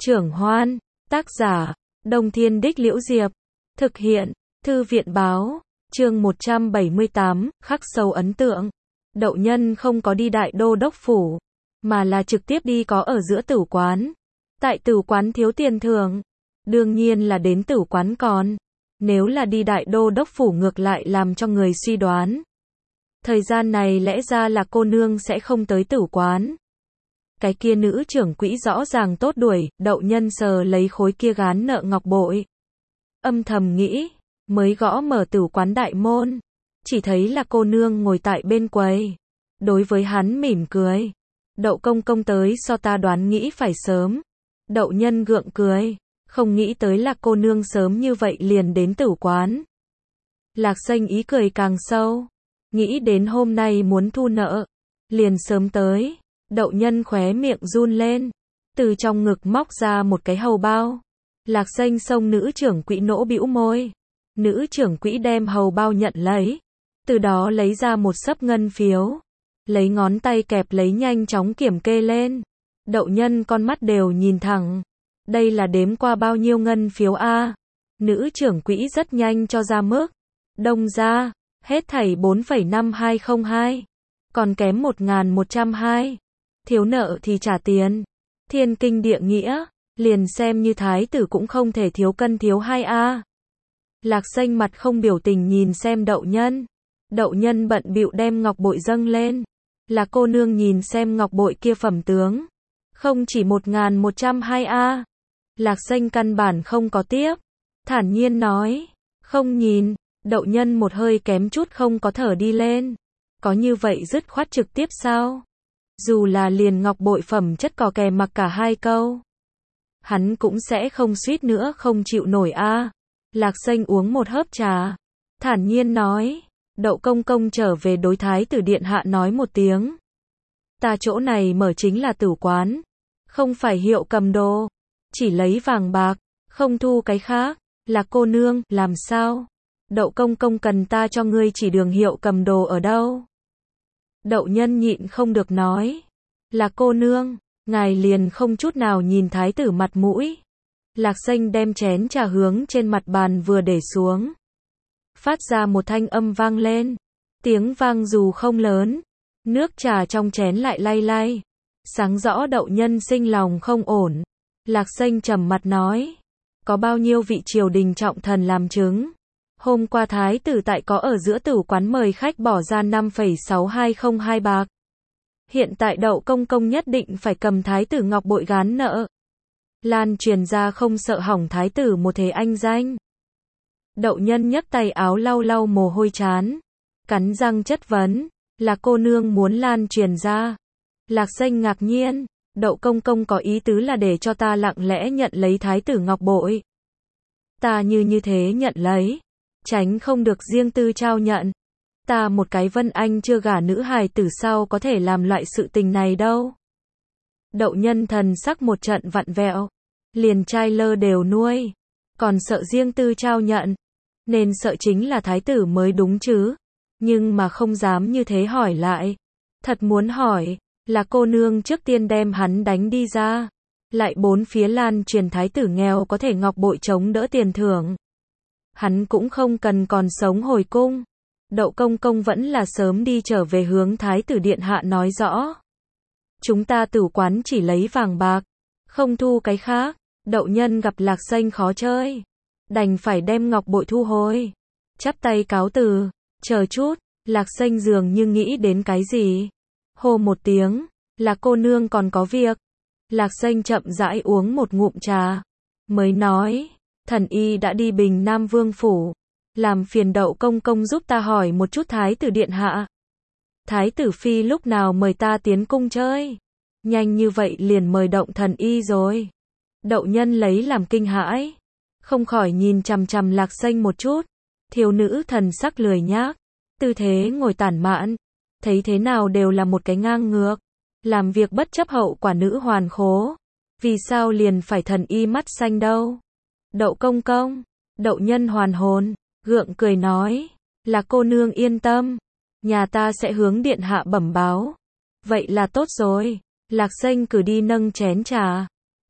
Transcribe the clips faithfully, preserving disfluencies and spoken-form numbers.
Trưởng Hoan, tác giả, Đông Thiên Đích Liễu Diệp, thực hiện, Thư viện Báo, chương một trăm bảy mươi tám, khắc sâu ấn tượng. Đậu Nhân không có đi Đại Đô Đốc Phủ, mà là trực tiếp đi có ở giữa tử quán. Tại tử quán thiếu tiền thưởng, đương nhiên là đến tử quán còn. Nếu là đi Đại Đô Đốc Phủ ngược lại làm cho người suy đoán. Thời gian này lẽ ra là cô nương sẽ không tới tử quán. Cái kia nữ trưởng quỹ rõ ràng tốt đuổi, Đậu Nhân sờ lấy khối kia gán nợ ngọc bội. Âm thầm nghĩ, mới gõ mở tử quán đại môn. Chỉ thấy là cô nương ngồi tại bên quầy. Đối với hắn mỉm cười. Đậu công công tới so ta đoán nghĩ phải sớm. Đậu Nhân gượng cười. Không nghĩ tới là cô nương sớm như vậy liền đến tử quán. Lạc Xanh ý cười càng sâu. Nghĩ đến hôm nay muốn thu nợ. Liền sớm tới. Đậu Nhân khóe miệng run lên. Từ trong ngực móc ra một cái hầu bao. Lạc Xanh xông nữ trưởng quỹ nỗ bĩu môi. Nữ trưởng quỹ đem hầu bao nhận lấy. Từ đó lấy ra một xấp ngân phiếu. Lấy ngón tay kẹp lấy nhanh chóng kiểm kê lên. Đậu Nhân con mắt đều nhìn thẳng. Đây là đếm qua bao nhiêu ngân phiếu a? Nữ trưởng quỹ rất nhanh cho ra mức. Đông ra, hết thảy bốn phẩy năm hai không hai. Còn kém một nghìn một trăm hai. Thiếu nợ thì trả tiền. Thiên kinh địa nghĩa, liền xem như thái tử cũng không thể thiếu cân thiếu hai a. Lạc Xanh mặt không biểu tình nhìn xem Đậu Nhân. Đậu Nhân bận bịu đem ngọc bội dâng lên. Là cô nương nhìn xem ngọc bội kia phẩm tướng. Không chỉ một nghìn một trăm hai a. Lạc Xanh căn bản không có tiếp. Thản nhiên nói. Không nhìn. Đậu Nhân một hơi kém chút không có thở đi lên. Có như vậy dứt khoát trực tiếp sao? Dù là liền ngọc bội phẩm chất cò kè mặc cả hai câu. Hắn cũng sẽ không suýt nữa không chịu nổi a. Lạc Xanh uống một hớp trà. Thản nhiên nói. Đậu công công trở về đối thái tử điện hạ nói một tiếng. Ta chỗ này mở chính là tử quán. Không phải hiệu cầm đồ. Chỉ lấy vàng bạc. Không thu cái khác. Là cô nương, làm sao? Đậu công công cần ta cho ngươi chỉ đường hiệu cầm đồ ở đâu? Đậu Nhân nhịn không được nói. Là cô nương, ngài liền không chút nào nhìn thái tử mặt mũi. Lạc Xanh đem chén trà hướng trên mặt bàn vừa để xuống. Phát ra một thanh âm vang lên. Tiếng vang dù không lớn. Nước trà trong chén lại lay lay. Sáng rõ Đậu Nhân sinh lòng không ổn. Lạc Xanh trầm mặt nói. Có bao nhiêu vị triều đình trọng thần làm chứng. Hôm qua thái tử tại có ở giữa tử quán mời khách bỏ ra năm phẩy sáu hai không hai bạc. Hiện tại Đậu công công nhất định phải cầm thái tử ngọc bội gán nợ. Lan truyền ra không sợ hỏng thái tử một thế anh danh. Đậu Nhân nhấc tay áo lau lau mồ hôi chán. Cắn răng chất vấn. Là cô nương muốn lan truyền ra. Lạc Xanh ngạc nhiên. Đậu công công có ý tứ là để cho ta lặng lẽ nhận lấy thái tử ngọc bội. Ta như như thế nhận lấy. Tránh không được riêng tư trao nhận. Ta một cái Vân Anh chưa gả nữ hài tử sau có thể làm loại sự tình này đâu. Đậu Nhân thần sắc một trận vặn vẹo. Liền trai lơ đều nuôi. Còn sợ riêng tư trao nhận. Nên sợ chính là thái tử mới đúng chứ. Nhưng mà không dám như thế hỏi lại. Thật muốn hỏi. Là cô nương trước tiên đem hắn đánh đi ra. Lại bốn phía lan truyền thái tử nghèo có thể ngọc bội chống đỡ tiền thưởng. Hắn cũng không cần còn sống hồi cung. Đậu công công vẫn là sớm đi trở về hướng thái tử điện hạ nói rõ. Chúng ta tử quán chỉ lấy vàng bạc. Không thu cái khác. Đậu Nhân gặp Lạc Xanh khó chơi. Đành phải đem ngọc bội thu hồi. Chắp tay cáo từ. Chờ chút. Lạc Xanh dường như nghĩ đến cái gì. Hô một tiếng. Là cô nương còn có việc. Lạc Xanh chậm rãi uống một ngụm trà. Mới nói. Thần y đã đi Bình Nam Vương phủ. Làm phiền Đậu công công giúp ta hỏi một chút thái tử điện hạ. Thái tử phi lúc nào mời ta tiến cung chơi? Nhanh như vậy liền mời Động thần y rồi. Đậu Nhân lấy làm kinh hãi. Không khỏi nhìn chằm chằm Lạc Xanh một chút. Thiếu nữ thần sắc lười nhác. Tư thế ngồi tản mạn. Thấy thế nào đều là một cái ngang ngược. Làm việc bất chấp hậu quả nữ hoàn khố. Vì sao liền phải thần y mắt xanh đâu? Đậu công công. Đậu Nhân hoàn hồn. Gượng cười nói. Là cô nương yên tâm. Nhà ta sẽ hướng điện hạ bẩm báo. Vậy là tốt rồi. Lạc Xanh cử đi nâng chén trà.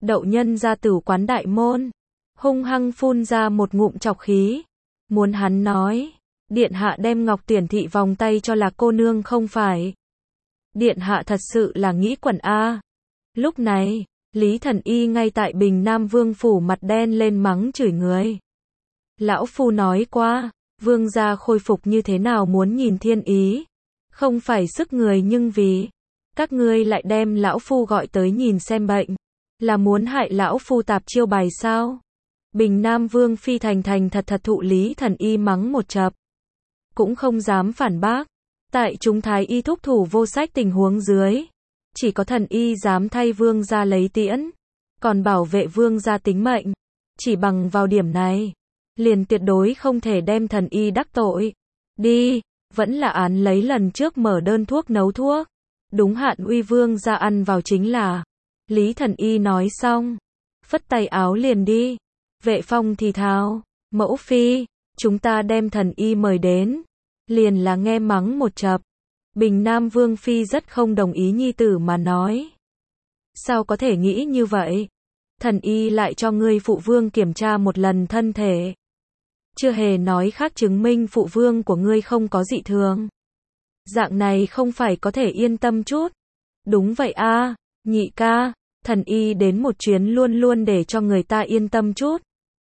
Đậu Nhân ra tử quán đại môn, hung hăng phun ra một ngụm trọc khí, muốn hắn nói, điện hạ đem ngọc tuyển thị vòng tay cho Lạc cô nương không phải. Điện hạ thật sự là nghĩ quẩn a. Lúc này, Lý Thần Y ngay tại Bình Nam Vương phủ mặt đen lên mắng chửi người. Lão phu nói qua, vương gia khôi phục như thế nào muốn nhìn thiên ý, không phải sức người nhưng vì các ngươi lại đem lão phu gọi tới nhìn xem bệnh, là muốn hại lão phu tạp chiêu bài sao? Bình Nam Vương phi thành thành thật thật thụ Lý Thần Y mắng một chập, cũng không dám phản bác. Tại chúng thái y thúc thủ vô sách tình huống dưới, chỉ có Thần Y dám thay vương gia lấy tiễn, còn bảo vệ vương gia tính mệnh. Chỉ bằng vào điểm này, liền tuyệt đối không thể đem Thần Y đắc tội. Đi, vẫn là án lấy lần trước mở đơn thuốc nấu thuốc, đúng hạn uy vương gia ăn vào chính là. Lý Thần Y nói xong, phất tay áo liền đi. Vệ Phong thì thào, mẫu phi, chúng ta đem Thần Y mời đến, liền là nghe mắng một chập. Bình Nam Vương phi rất không đồng ý nhi tử mà nói. Sao có thể nghĩ như vậy? Thần Y lại cho ngươi phụ vương kiểm tra một lần thân thể, chưa hề nói khác chứng minh phụ vương của ngươi không có dị thường. Dạng này không phải có thể yên tâm chút. Đúng vậy a, nhị ca, Thần Y đến một chuyến luôn luôn để cho người ta yên tâm chút.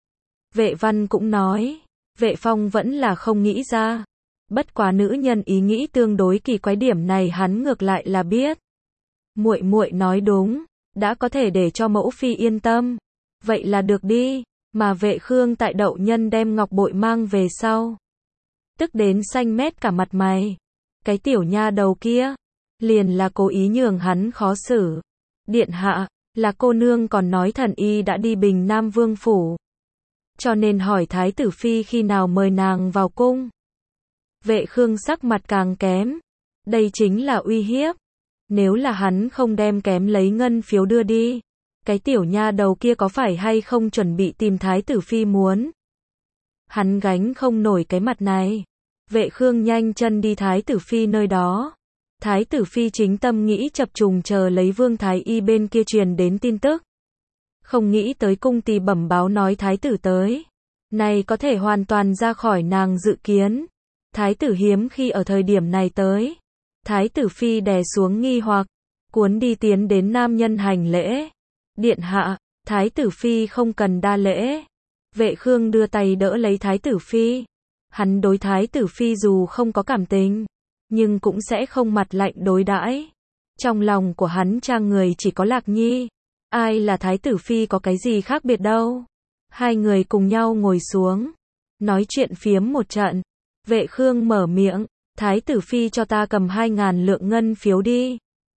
Vệ Văn cũng nói, Vệ Phong vẫn là không nghĩ ra. Bất quá nữ nhân ý nghĩ tương đối kỳ quái, điểm này hắn ngược lại là biết. Muội muội nói đúng, đã có thể để cho mẫu phi yên tâm, vậy là được đi. Mà Vệ Khương tại Đậu Nhân đem ngọc bội mang về sau, tức đến xanh mét cả mặt mày. Cái tiểu nha đầu kia, liền là cố ý nhường hắn khó xử. Điện hạ, là cô nương còn nói Thần Y đã đi Bình Nam Vương phủ, cho nên hỏi thái tử phi khi nào mời nàng vào cung. Vệ Khương sắc mặt càng kém, đây chính là uy hiếp. Nếu là hắn không đem kém lấy ngân phiếu đưa đi, cái tiểu nha đầu kia có phải hay không chuẩn bị tìm thái tử phi muốn. Hắn gánh không nổi cái mặt này. Vệ Khương nhanh chân đi thái tử phi nơi đó. Thái tử phi chính tâm nghĩ chập trùng chờ lấy Vương Thái Y bên kia truyền đến tin tức. Không nghĩ tới cung tỳ bẩm báo nói thái tử tới. Này có thể hoàn toàn ra khỏi nàng dự kiến. Thái tử hiếm khi ở thời điểm này tới. Thái tử phi đè xuống nghi hoặc, cuốn đi tiến đến nam nhân hành lễ. Điện hạ, thái tử phi không cần đa lễ. Vệ Khương đưa tay đỡ lấy thái tử phi. Hắn đối thái tử phi dù không có cảm tình, nhưng cũng sẽ không mặt lạnh đối đãi. Trong lòng của hắn trang người chỉ có Lạc Nhi. Ai là thái tử phi có cái gì khác biệt đâu. Hai người cùng nhau ngồi xuống, nói chuyện phiếm một trận. Vệ Khương mở miệng, thái tử phi cho ta cầm hai ngàn lượng ngân phiếu đi.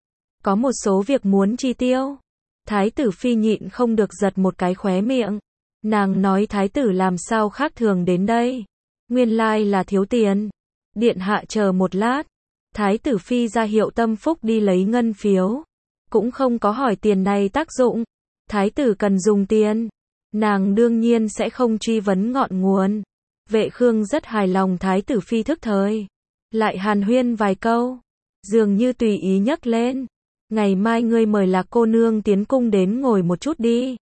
Có một số việc muốn chi tiêu. Thái tử phi nhịn không được giật một cái khóe miệng. Nàng nói thái tử làm sao khác thường đến đây. Nguyên lai là thiếu tiền. Điện hạ chờ một lát. Thái tử phi ra hiệu tâm phúc đi lấy ngân phiếu. Cũng không có hỏi tiền này tác dụng. Thái tử cần dùng tiền. Nàng đương nhiên sẽ không truy vấn ngọn nguồn. Vệ Khương rất hài lòng thái tử phi thức thời. Lại hàn huyên vài câu. Dường như tùy ý nhấc lên. Ngày mai ngươi mời Lạc cô nương tiến cung đến ngồi một chút đi.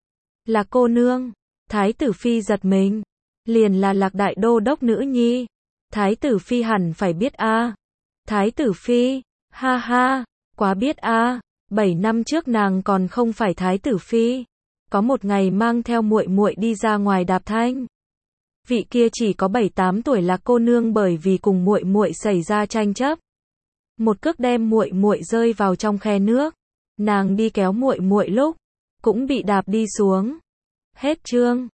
Lạc cô nương. Thái tử phi giật mình. Liền là Lạc đại đô đốc nữ nhi. Thái tử phi hẳn phải biết a. Thái tử phi, ha ha, quá biết a. Bảy năm trước nàng còn không phải thái tử phi. Có một ngày mang theo muội muội đi ra ngoài đạp thanh. Vị kia chỉ có bảy tám tuổi Lạc cô nương bởi vì cùng muội muội xảy ra tranh chấp, một cước đem muội muội rơi vào trong khe nước. Nàng đi kéo muội muội lúc cũng bị đạp đi xuống. Hết chương.